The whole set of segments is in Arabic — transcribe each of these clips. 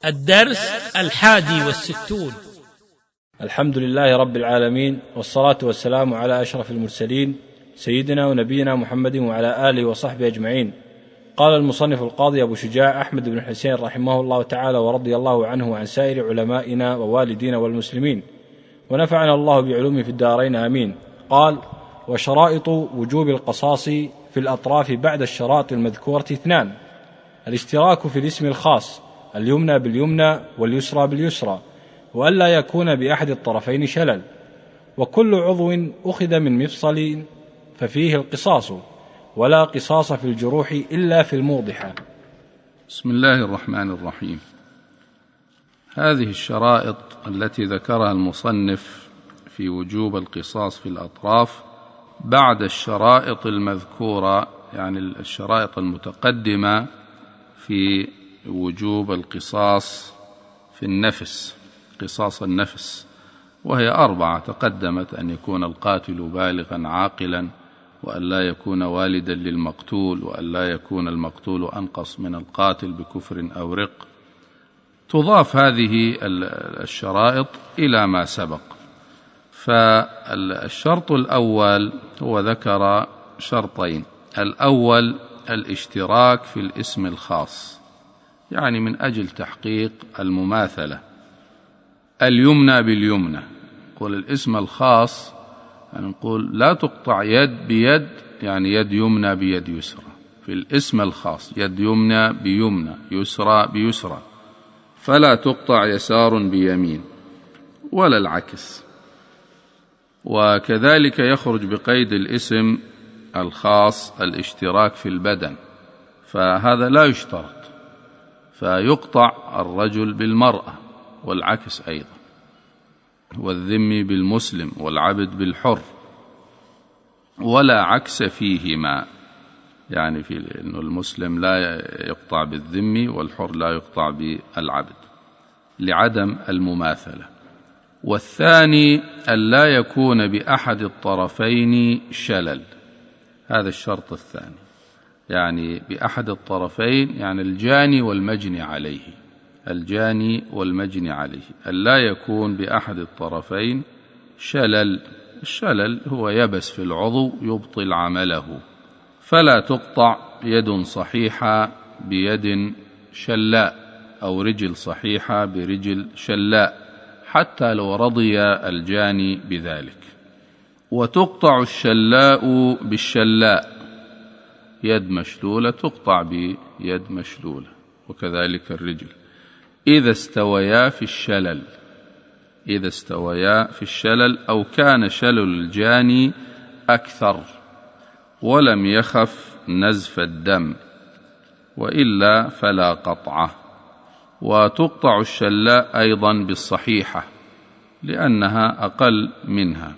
الدرس 61. الحمد لله رب العالمين، والصلاة والسلام على أشرف المرسلين سيدنا ونبينا محمد وعلى آله وصحبه أجمعين. قال المصنف القاضي أبو شجاع أحمد بن حسين رحمه الله تعالى ورضي الله عنه وعن سائر علمائنا ووالدينا والمسلمين، ونفعنا الله بعلومه في الدارين آمين. قال: وشرائط وجوب القصاص في الأطراف بعد الشرائط المذكورة 2: الاشتراك في الاسم الخاص، اليمنى باليمنى واليسرى باليسرى، وألا يكون بأحد الطرفين شلل، وكل عضو أخذ من مفصل ففيه القصاص، ولا قصاص في الجروح إلا في الموضحة. بسم الله الرحمن الرحيم. هذه الشرائط التي ذكرها المصنف في وجوب القصاص في الأطراف بعد الشرائط المذكورة، يعني الشرائط المتقدمة في وجوب القصاص في النفس، قصاص النفس، وهي 4 تقدمت: أن يكون القاتل بالغا عاقلا، وأن لا يكون والدا للمقتول، وأن لا يكون المقتول أنقص من القاتل بكفر أو رق. تضاف هذه الشرائط إلى ما سبق. فالشرط الأول هو ذكر شرطين: الأول الاشتراك في الاسم الخاص، يعني من أجل تحقيق المماثلة، اليمنى باليمنى. نقول الاسم الخاص، يعني نقول لا تقطع يد بيد، يعني يد يمنى بيد يسرى. في الاسم الخاص يد يمنى بيمنى، يسرى بيسرى، فلا تقطع يسار بيمين ولا العكس. وكذلك يخرج بقيد الاسم الخاص الاشتراك في البدن، فهذا لا يشترط، فيقطع الرجل بالمرأة والعكس أيضا، والذمي بالمسلم والعبد بالحر، ولا عكس فيهما، يعني في أنه المسلم لا يقطع بالذمي والحر لا يقطع بالعبد لعدم المماثلة. والثاني ألا يكون بأحد الطرفين شلل، هذا الشرط الثاني، يعني بأحد الطرفين، يعني الجاني والمجني عليه، الجاني والمجني عليه، ألا يكون بأحد الطرفين شلل. الشلل هو يبس في العضو يبطل عمله، فلا تقطع يد صحيحة بيد شلاء، أو رجل صحيحة برجل شلاء، حتى لو رضي الجاني بذلك. وتقطع الشلاء بالشلاء، يد مشلولة تقطع بيد مشلولة، وكذلك الرجل، إذا استويا في الشلل، إذا استويا في الشلل، أو كان شلل الجاني أكثر ولم يخف نزف الدم، وإلا فلا قطعه. وتقطع الشلاء أيضا بالصحيحة لأنها أقل منها.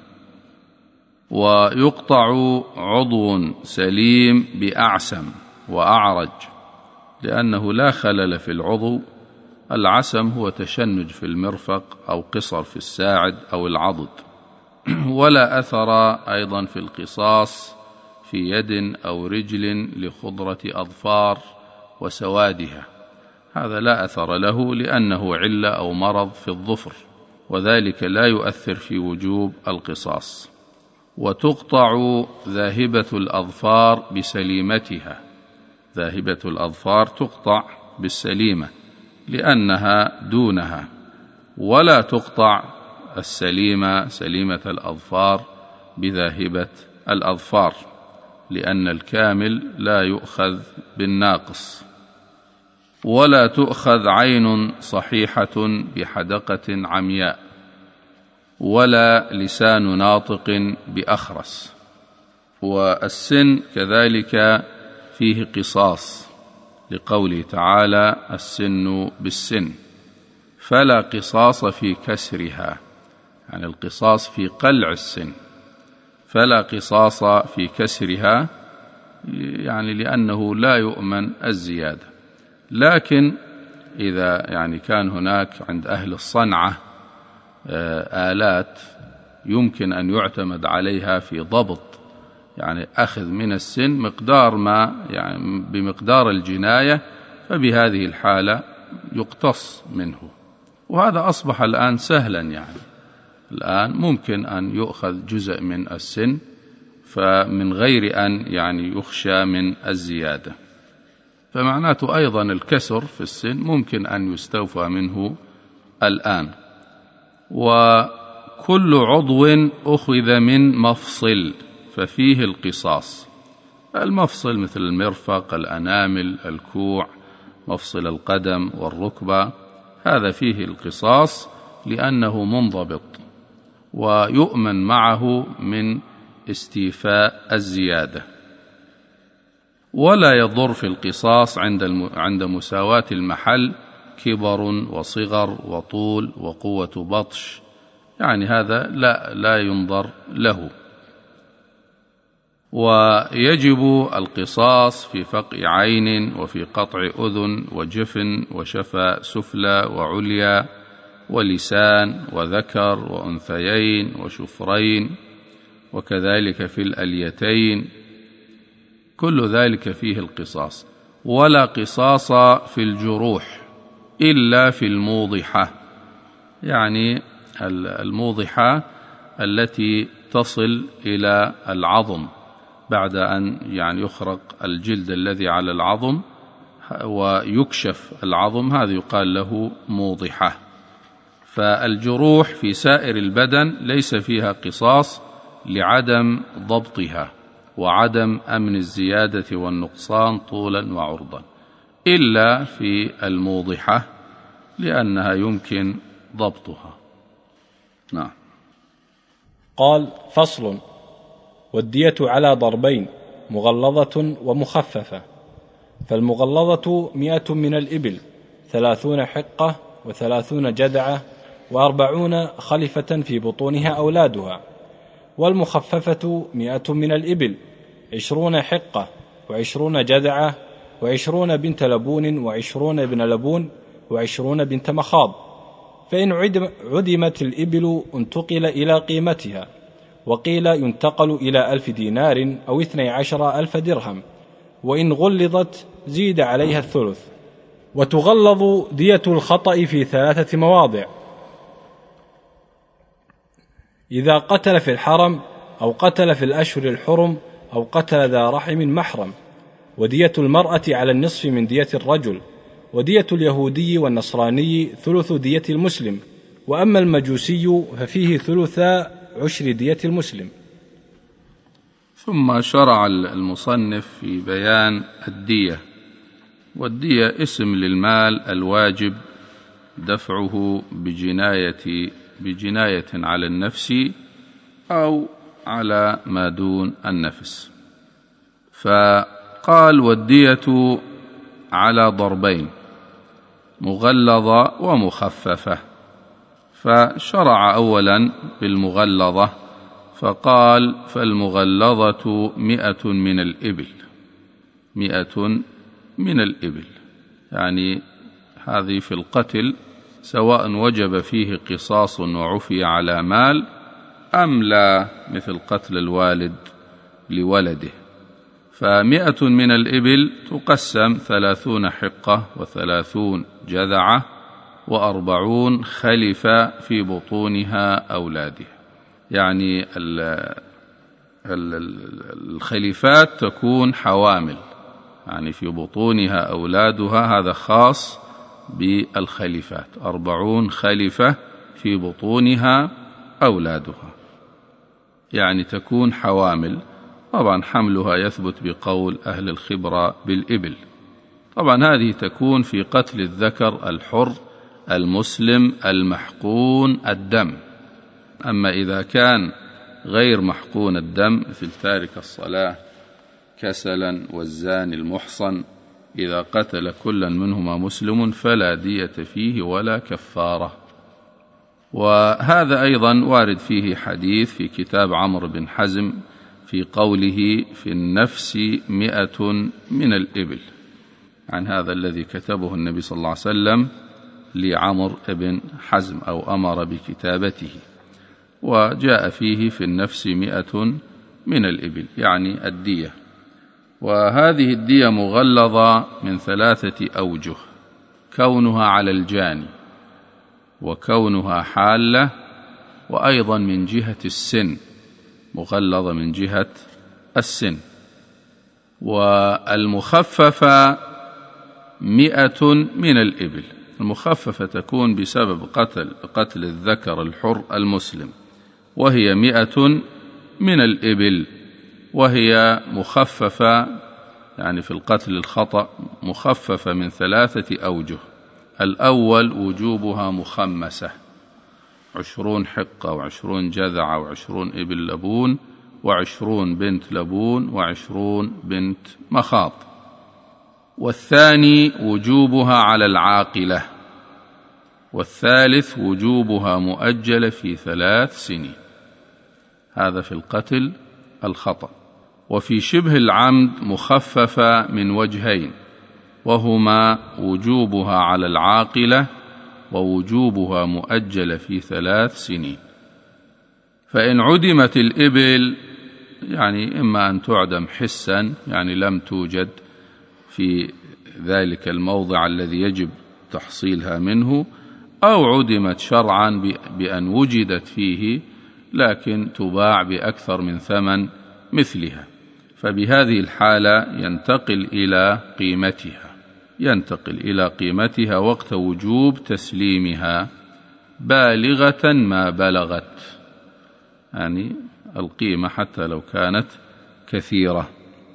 ويقطع عضو سليم بأعسم وأعرج، لأنه لا خلل في العضو. العسم هو تشنج في المرفق أو قصر في الساعد أو العضد. ولا أثر أيضا في القصاص في يد أو رجل لخضرة أظفار وسوادها، هذا لا أثر له لأنه علة أو مرض في الظفر، وذلك لا يؤثر في وجوب القصاص. وتقطع ذاهبة الأظفار بسليمتها، ذاهبة الأظفار تقطع بالسليمة لأنها دونها. ولا تقطع السليمة، سليمة الأظفار، بذاهبة الأظفار، لأن الكامل لا يؤخذ بالناقص. ولا تؤخذ عين صحيحة بحدقة عمياء، ولا لسان ناطق بأخرس. والسن كذلك فيه قصاص، لقوله تعالى: السن بالسن، فلا قصاص في كسرها، يعني القصاص في قلع السن، فلا قصاص في كسرها، يعني لأنه لا يؤمن الزيادة. لكن إذا يعني كان هناك عند أهل الصنعة آلات يمكن أن يعتمد عليها في ضبط، يعني أخذ من السن مقدار ما، يعني بمقدار الجناية، فبهذه الحالة يقتص منه. وهذا أصبح الآن سهلا، يعني الآن ممكن أن يؤخذ جزء من السن فمن غير أن يعني يخشى من الزيادة. فمعناته أيضا الكسر في السن ممكن أن يستوفى منه الآن. وكل عضو أخذ من مفصل ففيه القصاص. المفصل مثل المرفق، الأنامل، الكوع، مفصل القدم والركبة، هذا فيه القصاص لأنه منضبط ويؤمن معه من استيفاء الزيادة. ولا يضر في القصاص عند مساواة المحل كبر وصغر وطول وقوة بطش، يعني هذا لا ينظر له. ويجب القصاص في فقع عين وفي قطع أذن وجفن وشفة سفلى وعليا ولسان وذكر وأنثيين وشفرين، وكذلك في الأليتين، كل ذلك فيه القصاص. ولا قصاص في الجروح إلا في الموضحة، يعني الموضحة التي تصل إلى العظم بعد أن يعني يخرق الجلد الذي على العظم ويكشف العظم، هذا يقال له موضحة. فالجروح في سائر البدن ليس فيها قصاص لعدم ضبطها وعدم أمن الزيادة والنقصان طولا وعرضا، إلا في الموضحة لأنها يمكن ضبطها. نعم. قال: فصل: والدية على ضربين، مغلظة ومخففة. فالمغلظة 100 من الإبل، 30 حقة و30 جدعة و40 خلفة في بطونها أولادها. والمخففة 100 من الإبل، 20 حقة و20 جدعة و20 بنت لبون و20 ابن لبون و20 بنت مخاض. فإن عدمت الإبل انتقل إلى قيمتها، وقيل ينتقل إلى 1000 دينار أو 12,000 درهم، وإن غلظت زيد عليها الثلث. وتغلظ دية الخطأ في 3 مواضع: إذا قتل في الحرم، أو قتل في الأشهر الحرم، أو قتل ذا رحم محرم. ودية المرأة على النصف من دية الرجل. ودية اليهودي والنصراني ثلث دية المسلم. وأما المجوسي ففيه 3/10 دية المسلم. ثم شرع المصنف في بيان الدية. والدية اسم للمال الواجب دفعه بجناية على النفس أو على ما دون النفس. فقال: والدية على ضربين، مغلظة ومخففة. فشرع أولا بالمغلظة فقال: فالمغلظة 100 من الإبل. 100 من الإبل، يعني هذه في القتل سواء وجب فيه قصاص وعفي على مال أم لا، مثل قتل الوالد لولده. 100 من الإبل تقسم 30 حقة و30 جذعة و40 خلفة في بطونها أولادها. يعني الخليفات تكون حوامل، يعني في بطونها أولادها، هذا خاص بالخليفات. 40 خليفة في بطونها أولادها، يعني تكون حوامل. طبعا حملها يثبت بقول أهل الخبرة بالإبل. طبعا هذه تكون في قتل الذكر الحر المسلم المحقون الدم. أما إذا كان غير محقون الدم مثل تارك الصلاة كسلا والزاني المحصن، إذا قتل كلا منهما مسلم فلا دية فيه ولا كفارة. وهذا أيضا وارد فيه حديث في كتاب عمرو بن حزم في قوله: في النفس 100 من الإبل، عن هذا الذي كتبه النبي صلى الله عليه وسلم لعمرو بن حزم أو أمر بكتابته. وجاء فيه في النفس 100 من الإبل، يعني الدية. وهذه الدية مغلظة من 3 أوجه كونها على الجاني، وكونها حالة، وأيضا من جهة السن، مغلظة من جهة السن. والمخففة 100 من الإبل. المخففة تكون بسبب قتل الذكر الحر المسلم، وهي 100 من الإبل، وهي مخففة يعني في القتل الخطأ مخففة من 3 أوجه. الأول وجوبها مخمسة، 20 حقة و20 جذعة و20 إبل لبون و20 بنت لبون و20 بنت مخاض. والثاني وجوبها على العاقلة. والثالث وجوبها مؤجلة في 3 سنين. هذا في القتل الخطأ. وفي شبه العمد مخففة من وجهين، وهما وجوبها على العاقلة ووجوبها مؤجلة في 3 سنين. فإن عدمت الإبل، يعني إما أن تعدم حسا، يعني لم توجد في ذلك الموضع الذي يجب تحصيلها منه، أو عدمت شرعا بأن وجدت فيه لكن تباع بأكثر من ثمن مثلها، فبهذه الحالة ينتقل إلى قيمتها وقت وجوب تسليمها بالغة ما بلغت، يعني القيمة حتى لو كانت كثيرة.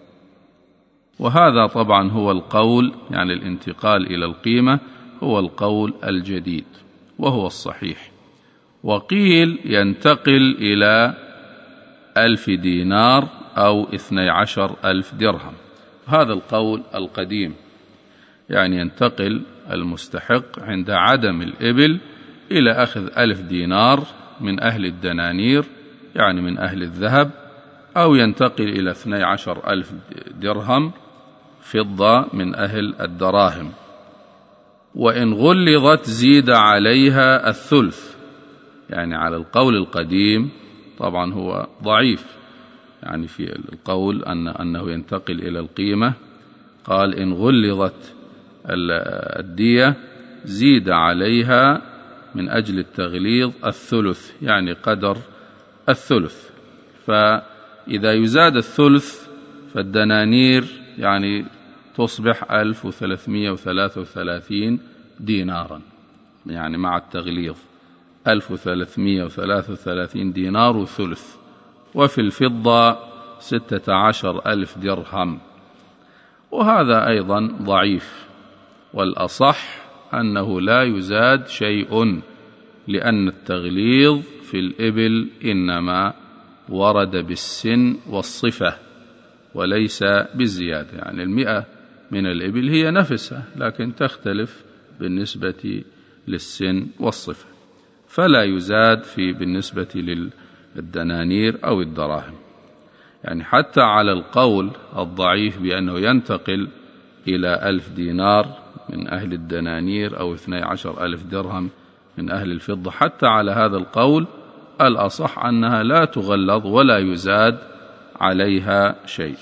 وهذا طبعا هو القول، يعني الانتقال إلى القيمة هو القول الجديد وهو الصحيح. وقيل ينتقل إلى 1000 دينار أو 12,000 درهم، هذا القول القديم، يعني ينتقل المستحق عند عدم الإبل إلى أخذ 1000 دينار من أهل الدنانير، يعني من أهل الذهب، أو ينتقل إلى 12,000 درهم فضة من أهل الدراهم. وإن غلظت زيد عليها الثلث، يعني على القول القديم طبعا هو ضعيف، يعني في القول أنه ينتقل إلى القيمة، قال إن غلظت الدية زيد عليها من أجل التغليظ الثلث، يعني قدر الثلث. فإذا يزاد الثلث فالدنانير يعني تصبح 1333 دينارا، يعني مع التغليظ 1333 دينار وثلث. وفي الفضة 16,000 درهم، وهذا أيضا ضعيف، والأصح أنه لا يزاد شيء، لأن التغليظ في الإبل إنما ورد بالسن والصفة وليس بالزيادة، يعني 100 من الإبل هي نفسها لكن تختلف بالنسبة للسن والصفة، فلا يزاد بالنسبة للدنانير أو الدراهم. يعني حتى على القول الضعيف بأنه ينتقل إلى 1000 دينار من أهل الدنانير أو 12,000 درهم من أهل الفضة، حتى على هذا القول الأصح أنها لا تغلظ ولا يزاد عليها شيء.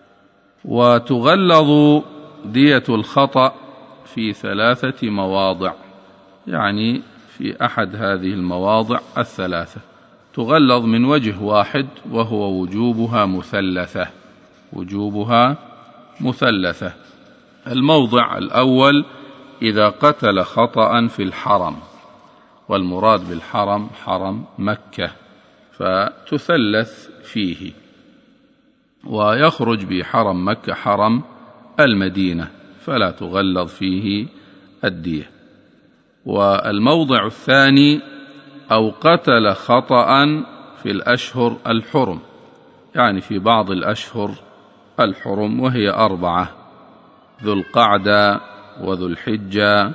وتغلظ دية الخطأ في 3 مواضع، يعني في أحد هذه المواضع 3 تغلظ من وجه واحد، وهو وجوبها مثلثة. الموضع الأول إذا قتل خطأ في الحرم، والمراد بالحرم حرم مكة، فتثلث فيه، ويخرج بحرم مكة حرم المدينة، فلا تغلظ فيه الدية. والموضع الثاني أو قتل خطأ في الأشهر الحرم، يعني في بعض الأشهر الحرم، وهي 4: ذو القعدة وذو الحجة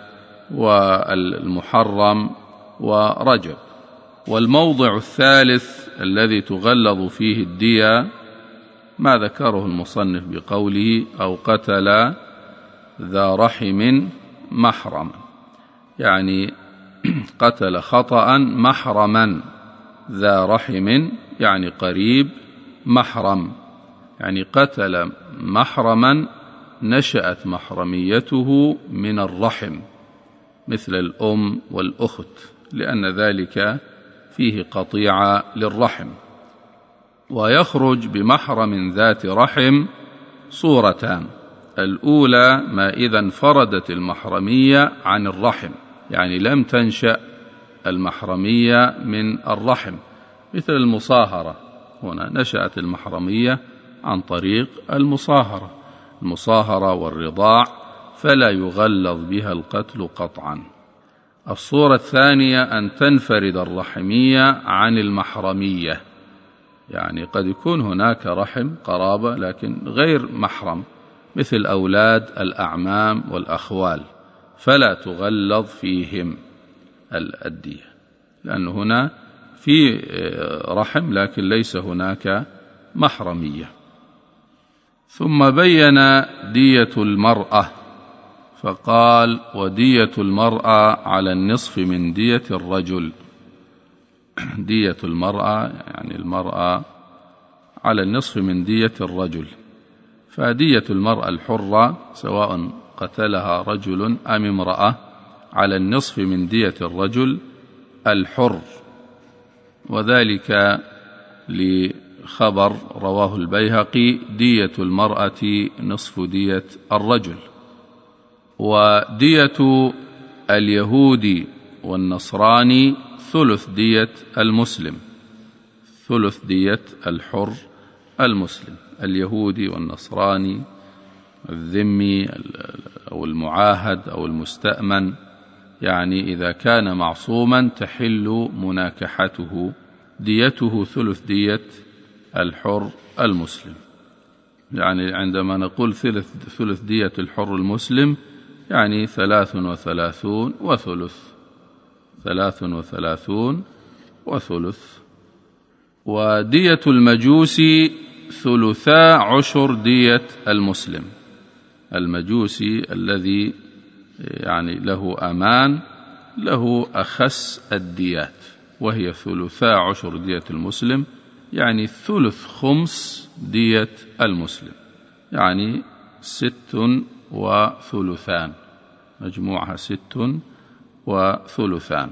والمحرم ورجب. والموضع الثالث الذي تغلظ فيه الدية ما ذكره المصنف بقوله أو قتل ذا رحم محرما، يعني قتل خطأ محرما، ذا رحم يعني قريب، محرم يعني قتل محرما نشأت محرميته من الرحم، مثل الأم والأخت، لأن ذلك فيه قطيعة للرحم. ويخرج بمحرم ذات رحم صورتان: الأولى ما إذا انفردت المحرمية عن الرحم، يعني لم تنشأ المحرمية من الرحم، مثل المصاهرة، هنا نشأت المحرمية عن طريق المصاهرة والرضاع، فلا يغلظ بها القتل قطعا. الصورة الثانية أن تنفرد الرحمية عن المحرمية، يعني قد يكون هناك رحم قرابة لكن غير محرم، مثل أولاد الأعمام والأخوال، فلا تغلظ فيهم الدية، لأن هنا في رحم لكن ليس هناك محرمية. ثم بين دية المرأة فقال: ودية المرأة على النصف من دية الرجل. دية المرأة يعني المرأة على النصف من دية الرجل، فدية المرأة الحرة سواء قتلها رجل أم امرأة على النصف من دية الرجل الحر، وذلك لخبر رواه البيهقي: دية المرأة نصف دية الرجل. ودية اليهود والنصراني ثلث دية المسلم، ثلث دية الحر المسلم، اليهودي والنصراني، الذمي أو المعاهد أو المستأمن، يعني إذا كان معصوما تحل مناكحته، ديته ثلث دية الحر المسلم. يعني عندما نقول ثلث دية الحر المسلم يعني 33 وثلث. ودية المجوسي 3/10 دية المسلم، المجوسي الذي يعني له أمان له أخس الديات، وهي 3/10 دية المسلم، يعني 3/5 دية المسلم، يعني 6 وثلثان، مجموعها 6 وثلثان،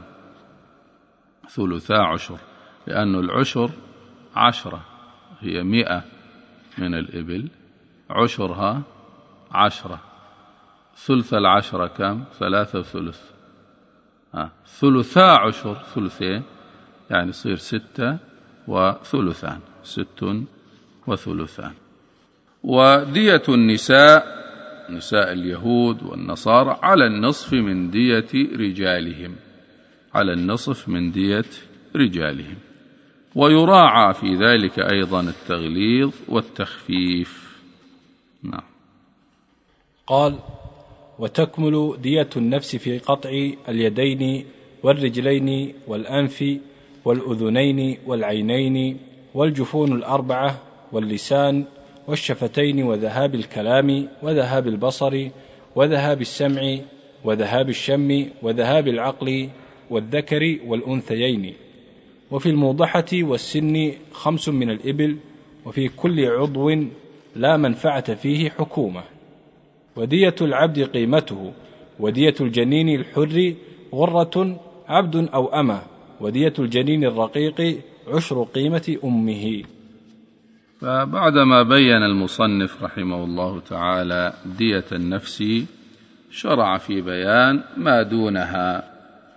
3/10، لأن العشر 10، هي 100 من الإبل، عشرها 10، ثلث 10 كم؟ 3 وثلث، 3/10 ثلثين، يعني يصير 6 وثلثان، 6 وثلثان. ودية النساء، نساء اليهود والنصارى، على النصف من دية رجالهم، على النصف من دية رجالهم. ويراعى في ذلك أيضا التغليظ والتخفيف. نعم. قال: وتكمل دية النفس في قطع اليدين والرجلين والأنف والأذنين والعينين والجفون 4 واللسان والشفتين وذهاب الكلام وذهاب البصر وذهاب السمع وذهاب الشم وذهاب العقل والذكر والأنثيين. وفي الموضحة والسن 5 من الإبل، وفي كل عضو لا منفعة فيه حكومة. ودية العبد قيمته، ودية الجنين الحر غرة عبد أو أمة، ودية الجنين الرقيق 10 قيمة أمه. فبعدما بين المصنف رحمه الله تعالى دية النفس، شرع في بيان ما دونها،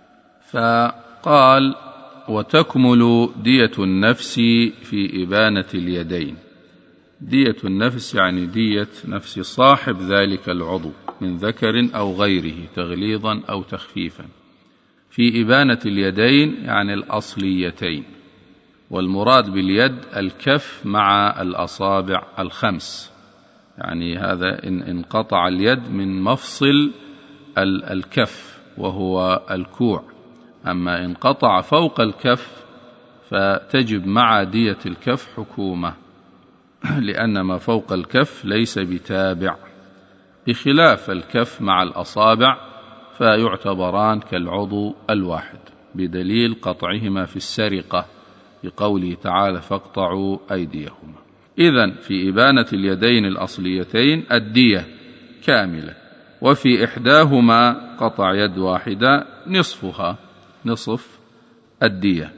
فقال: وتكمل دية النفس في إبانة اليدين. دية النفس يعني دية نفس صاحب ذلك العضو من ذكر أو غيره، تغليظا أو تخفيفا. في إبانة اليدين يعني الأصليتين، والمراد باليد الكف مع الأصابع 5، يعني هذا إن انقطع اليد من مفصل الكف وهو الكوع، أما إن قطع فوق الكف فتجب مع دية الكف حكومة، لأن ما فوق الكف ليس بتابع، بخلاف الكف مع الأصابع فيعتبران كالعضو الواحد، بدليل قطعهما في السرقة بقوله تعالى: فاقطعوا أيديهما. إذن في إبانة اليدين الأصليتين الدية كاملة، وفي إحداهما قطع يد واحدة نصفها، نصف الدية.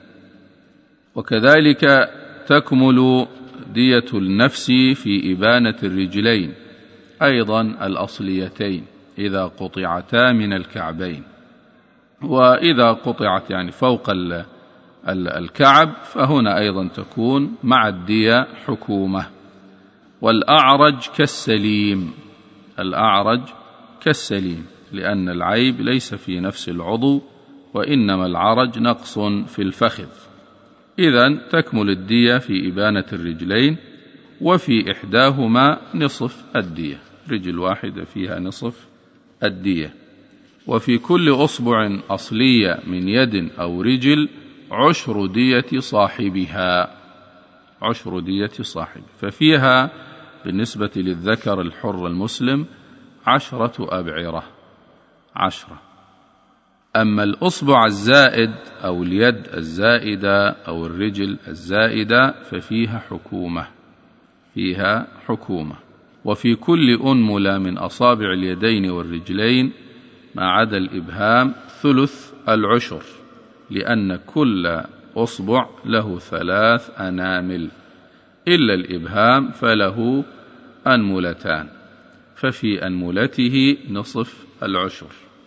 وكذلك تكمل دية النفس في إبانة الرجلين أيضا الأصليتين إذا قطعتا من الكعبين، وإذا قطعت يعني فوق الكعب فهنا أيضا تكون مع الدية حكومة. والأعرج كالسليم، الأعرج كالسليم، لأن العيب ليس في نفس العضو وإنما العرج نقص في الفخذ. إذن تكمل الدية في إبانة الرجلين، وفي إحداهما نصف الدية، رجل واحدة فيها نصف الدية. وفي كل أصبع أصلية من يد أو رجل عشر دية صاحبها، عشر دية صاحب، ففيها بالنسبة للذكر الحر المسلم 10 أبعرة، 10. أما الأصبع الزائد أو اليد الزائدة أو الرجل الزائدة ففيها حكومة، فيها حكومة. وفي كل أنملة من أصابع اليدين والرجلين ما عدا الإبهام ثلث العشر، لأن كل أصبع له 3 أنامل إلا الإبهام فله أنملتان، ففي أنملته نصف العشر.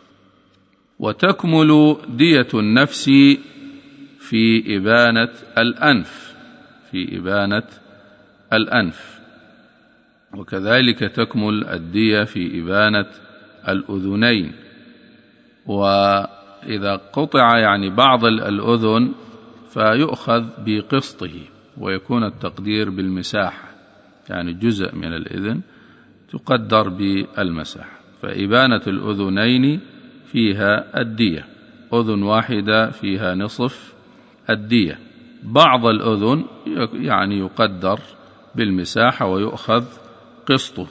وتكمل دية النفس في إبانة الأنف، في إبانة الأنف. وكذلك تكمل الدية في إبانة الأذنين. وإذا قطع يعني بعض الأذن فيؤخذ بقسطه، ويكون التقدير بالمساحة، يعني جزء من الأذن تقدر بالمساحة. فإبانة الأذنين فيها الدية، أذن واحدة فيها نصف الدية. بعض الأذن يعني يقدر بالمساحة ويؤخذ قسطه.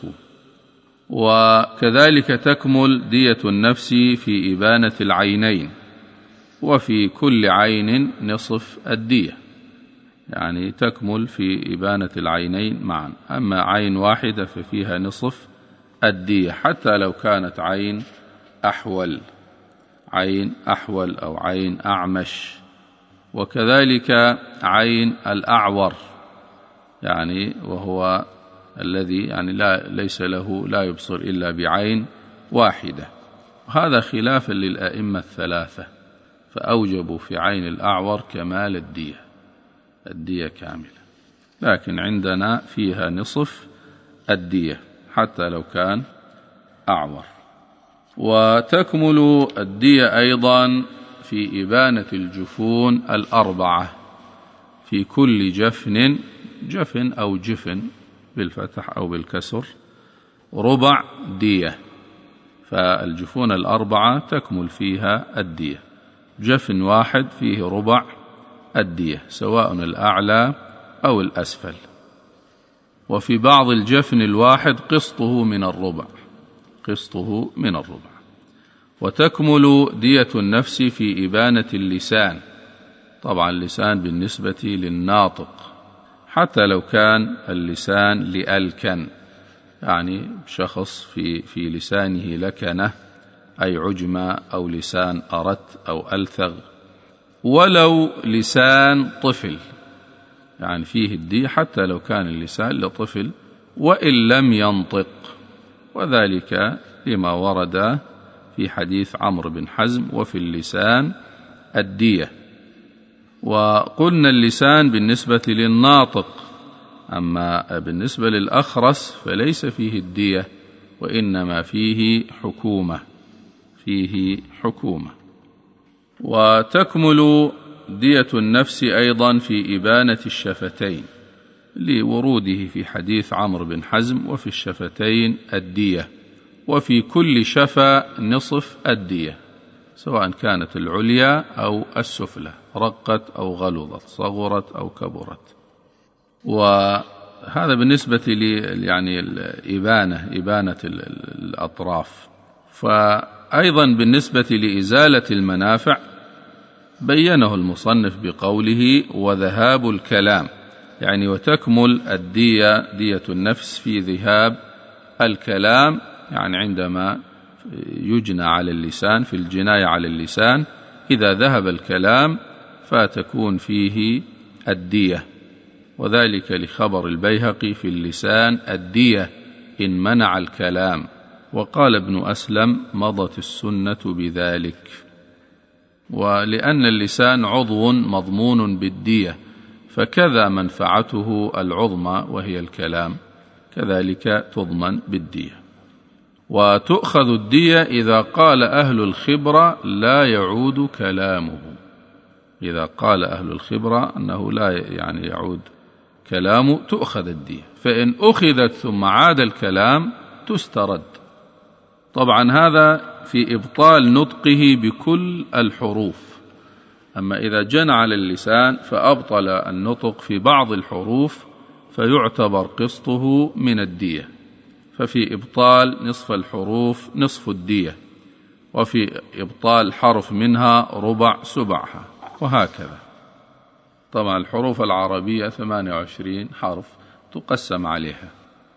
وكذلك تكمل دية النفس في إبانة العينين، وفي كل عين نصف الدية، يعني تكمل في إبانة العينين معا. أما عين واحدة ففيها نصف الدية، حتى لو كانت عين أحول، عين أحول أو عين أعمش. وكذلك عين الأعور، يعني وهو الذي يعني ليس له لا يبصر إلا بعين واحدة. هذا خلافا للأئمة الثلاثة، فأوجبوا في عين الأعور كمال الدية، الدية كاملة، لكن عندنا فيها نصف الدية حتى لو كان أعور. وتكمل الدية أيضا في إبانة الجفون 4، في كل جفن، جفن أو جفن بالفتح أو بالكسر، ربع دية. فالجفون 4 تكمل فيها الدية، جفن واحد فيه ربع الدية سواء الأعلى أو الأسفل. وفي بعض الجفن الواحد قسطه من الربع، قسطه من الربع. وتكمل دية النفس في إبانة اللسان، طبعا اللسان بالنسبة للناطق، حتى لو كان اللسان لألكن، يعني شخص في لسانه لكنة أي عجمة، أو لسان أرت أو ألثغ، ولو لسان طفل يعني فيه الدية حتى لو كان اللسان لطفل وإن لم ينطق، وذلك لما ورد في حديث عمرو بن حزم وفي اللسان الدية. وقلنا اللسان بالنسبة للناطق، أما بالنسبة للأخرس فليس فيه الدية وإنما فيه حكومة، فيه حكومة. وتكمل دية النفس أيضا في إبانة الشفتين لوروده في حديث عمرو بن حزم وفي الشفتين الدية، وفي كل شفة نصف الدية سواء كانت العليا أو السفلى، رقت أو غلظت، صغرت أو كبرت. وهذا بالنسبة يعني إبانة الأطراف. فأيضا بالنسبة لإزالة المنافع بينه المصنف بقوله وذهاب الكلام، يعني وتكمل الدية، دية النفس في ذهاب الكلام، يعني عندما يجنى على اللسان في الجناية على اللسان، إذا ذهب الكلام فتكون فيه الدية، وذلك لخبر البيهقي في اللسان الدية إن منع الكلام. وقال ابن أسلم مضت السنة بذلك. ولأن اللسان عضو مضمون بالدية، فكذا منفعته العظمى وهي الكلام كذلك تضمن بالدية. وتؤخذ الدية إذا قال أهل الخبرة لا يعود كلامه، إذا قال أهل الخبرة أنه لا يعود كلامه تؤخذ الدية، فإن أخذت ثم عاد الكلام تسترد. طبعا هذا في إبطال نطقه بكل الحروف، أما إذا جنى على اللسان فأبطل النطق في بعض الحروف فيعتبر قسطه من الدية، ففي إبطال نصف الحروف نصف الدية، وفي إبطال حرف منها ربع سبعها، وهكذا. طبعا الحروف العربية 28 حرف تقسم عليها.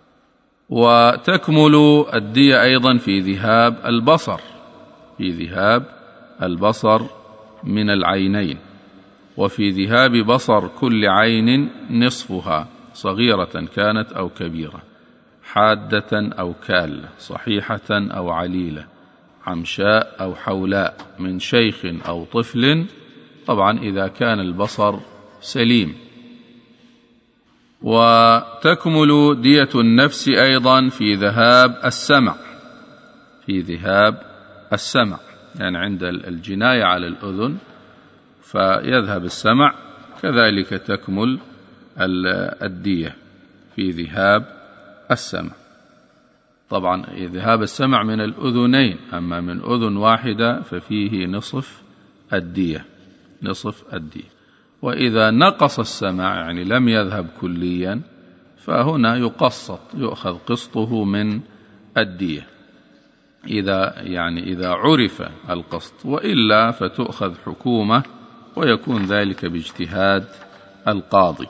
وتكمل الدية أيضا في ذهاب البصر، في ذهاب البصر من العينين، وفي ذهاب بصر كل عين نصفها، صغيرة كانت أو كبيرة، حادة أو كالة، صحيحة أو عليلة، عمشاء أو حولاء، من شيخ أو طفل، طبعا إذا كان البصر سليم. وتكمل دية النفس أيضا في ذهاب السمع، في ذهاب السمع، يعني عند الجناية على الأذن فيذهب السمع، كذلك تكمل الدية في ذهاب السمع. طبعا ذهاب السمع من الأذنين، أما من أذن واحدة ففيه نصف الدية، نصف الدية. وإذا نقص السمع يعني لم يذهب كليا فهنا يقسط، يؤخذ قسطه من الدية إذا عرف القسط، وإلا فتؤخذ حكومة ويكون ذلك باجتهاد القاضي.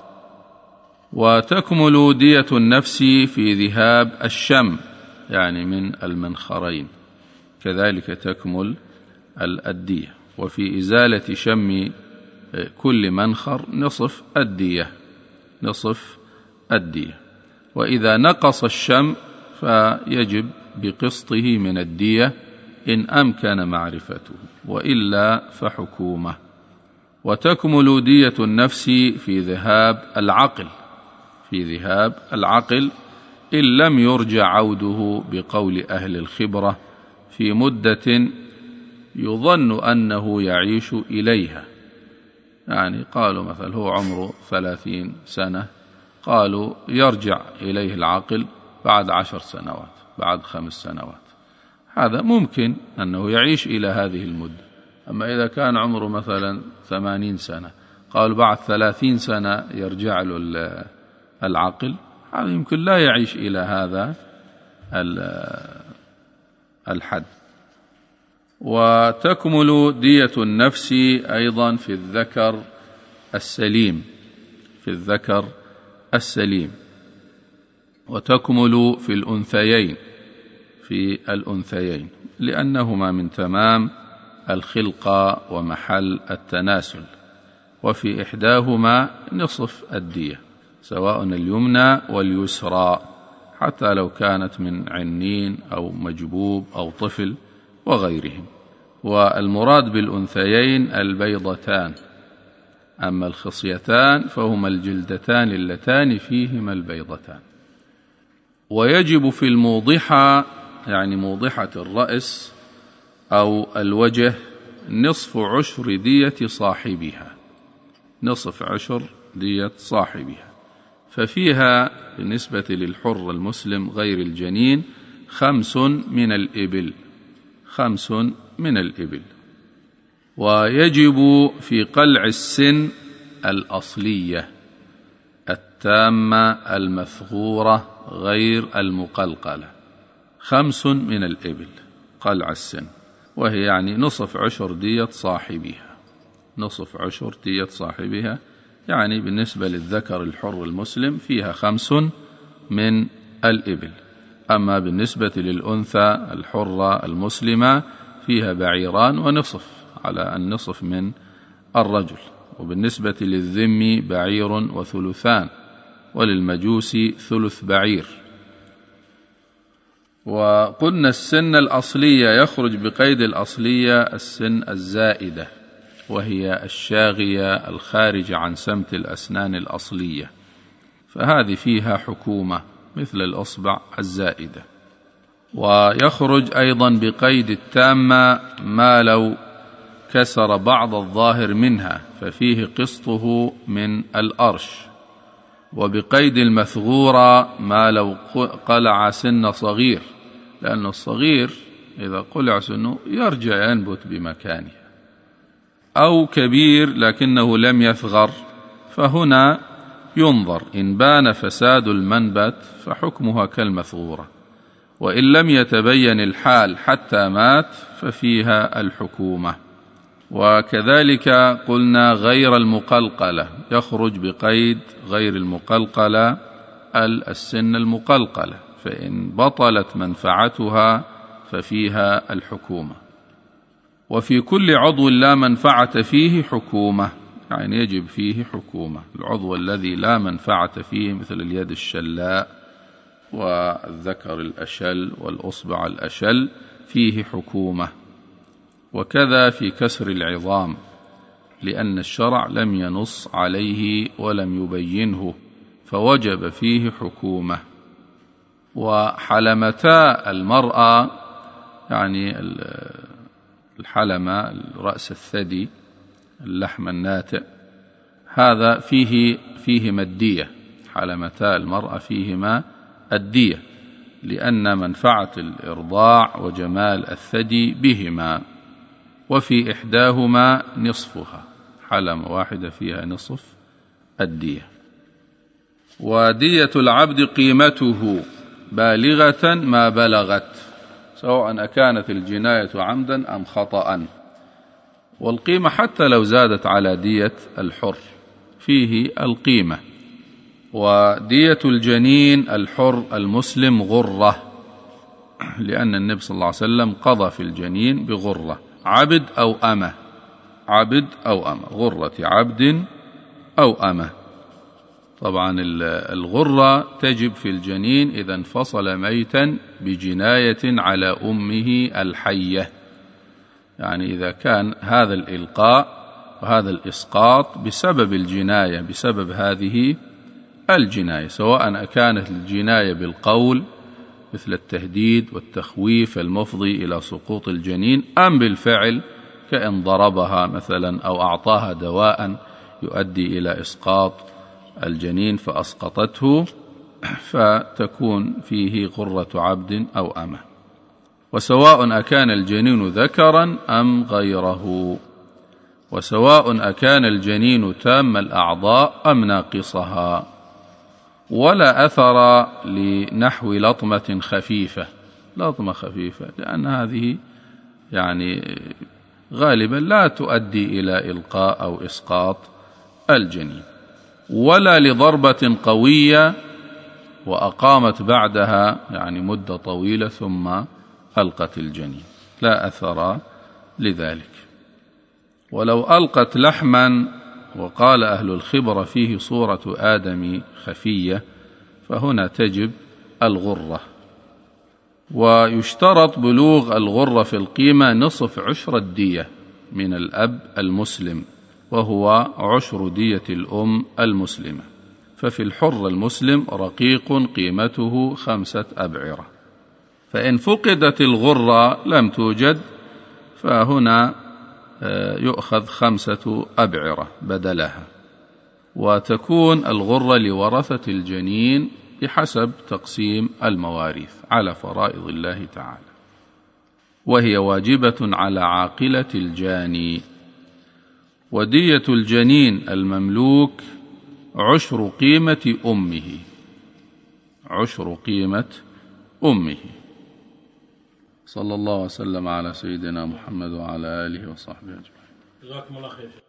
وتكمل دية النفس في ذهاب الشم، يعني من المنخرين، كذلك تكمل الدية. وفي إزالة شم كل منخر نصف الدية، نصف الدية. وإذا نقص الشم فيجب بقسطه من الدية إن أمكن معرفته، وإلا فحكومة. وتكمل دية النفس في ذهاب العقل، في ذهاب العقل إن لم يرجع عوده بقول أهل الخبرة في مدة يظن أنه يعيش إليها، يعني قالوا مثلا هو عمره 30 سنة، قالوا يرجع إليه العقل بعد 10 سنوات، بعد 5 سنوات، هذا ممكن أنه يعيش إلى هذه المدة. أما إذا كان عمره مثلا 80 سنة قالوا بعد 30 سنة يرجع له العقل، هذا يمكن لا يعيش إلى هذا الحد. وتكمل دية النفس أيضا في الذكر السليم، في الذكر السليم. وتكمل في الأنثيين، في الأنثيين لأنهما من تمام الخلقة ومحل التناسل. وفي إحداهما نصف الدية، سواء اليمنى واليسرى، حتى لو كانت من عنين أو مجبوب أو طفل وغيرهم. والمراد بالأنثيين البيضتان، أما الخصيتان فهما الجلدتان اللتان فيهما البيضتان. ويجب في الموضحة، يعني موضحة الرأس أو الوجه، نصف عشر دية صاحبها، نصف عشر دية صاحبها. ففيها بالنسبة للحر المسلم غير الجنين 5 من الإبل، 5 من الإبل. ويجب في قلع السن الأصلية التامة المثغورة غير المقلقلة 5 من الإبل قلع السن، وهي يعني نصف عشر دية صاحبها، نصف عشر دية صاحبها، يعني بالنسبة للذكر الحر المسلم فيها 5 من الإبل. أما بالنسبة للأنثى الحرة المسلمة فيها بعيران ونصف على النصف من الرجل، وبالنسبة للذم بعير وثلثان، وللمجوس ثلث بعير. وقلنا السن الأصلية يخرج بقيد الأصلية السن الزائدة، وهي الشاغية الخارجة عن سمت الأسنان الأصلية، فهذه فيها حكومة مثل الأصبع الزائدة. ويخرج أيضا بقيد التامة ما لو كسر بعض الظاهر منها ففيه قسطه من الأرش، وبقيد المثغورة ما لو قلع سن صغير، لأن الصغير إذا قلع سنه يرجع ينبت بمكانه، أو كبير لكنه لم يثغر، فهنا ينظر إن بان فساد المنبت فحكمها كالمثغورة، وإن لم يتبين الحال حتى مات ففيها الحكومة. وكذلك قلنا غير المقلقلة يخرج بقيد غير المقلقلة السن المقلقلة، فإن بطلت منفعتها ففيها الحكومة. وفي كل عضو لا منفعة فيه حكومة، يعني يجب فيه حكومة. العضو الذي لا منفعة فيه مثل اليد الشلاء والذكر الأشل والأصبع الأشل فيه حكومة. وكذا في كسر العظام، لأن الشرع لم ينص عليه ولم يبينه فوجب فيه حكومة. وحلمتا المرأة يعني الحلمة رأس الثدي اللحم الناتئ، هذا فيهما الدية، حلمتا المرأة فيهما الدية، لأن منفعة الإرضاع وجمال الثدي بهما، وفي إحداهما نصفها، حلمة واحدة فيها نصف الدية. ودية العبد قيمته بالغة ما بلغت، سواء أكانت الجناية عمدا أم خطأ. والقيمة حتى لو زادت على دية الحر فيه القيمة. ودية الجنين الحر المسلم غرة، لأن النبي صلى الله عليه وسلم قضى في الجنين بغرة، عبد أو أمة، عبد أو أمة، غرة عبد أو أمة. طبعا الغرة تجب في الجنين إذا انفصل ميتا بجناية على أمه الحية، يعني إذا كان هذا الإلقاء وهذا الإسقاط بسبب الجناية، بسبب هذه الجناية، سواء كانت الجناية بالقول مثل التهديد والتخويف المفضي إلى سقوط الجنين، أم بالفعل كأن ضربها مثلا أو أعطاها دواء يؤدي إلى إسقاط الجنين فأسقطته، فتكون فيه غرة عبد أو أمة. وسواء أكان الجنين ذكرا أم غيره، وسواء أكان الجنين تام الأعضاء أم ناقصها، ولا أثر لنحو لطمة خفيفة، لطمة خفيفة، لأن هذه يعني غالبا لا تؤدي إلى إلقاء أو إسقاط الجنين، ولا لضربة قوية وأقامت بعدها يعني مدة طويلة ثم ألقت الجنين، لا أثر لذلك. ولو ألقت لحما وقال أهل الخبرة فيه صورة آدم خفية فهنا تجب الغرة. ويشترط بلوغ الغرة في القيمة نصف عشر الدية من الأب المسلم، وهو عشر دية الأم المسلمة. ففي الحر المسلم رقيق قيمته 5 أبعرة، فإن فقدت الغرة لم توجد فهنا يؤخذ 5 أبعرة بدلها، وتكون الغرة لورثة الجنين بحسب تقسيم المواريث على فرائض الله تعالى، وهي واجبة على عاقلة الجاني. ودية الجنين المملوك عشر قيمة أمه، عشر قيمة أمه. صلى الله وسلم على سيدنا محمد وعلى آله وصحبه أجمعين. جزاكم الله خير.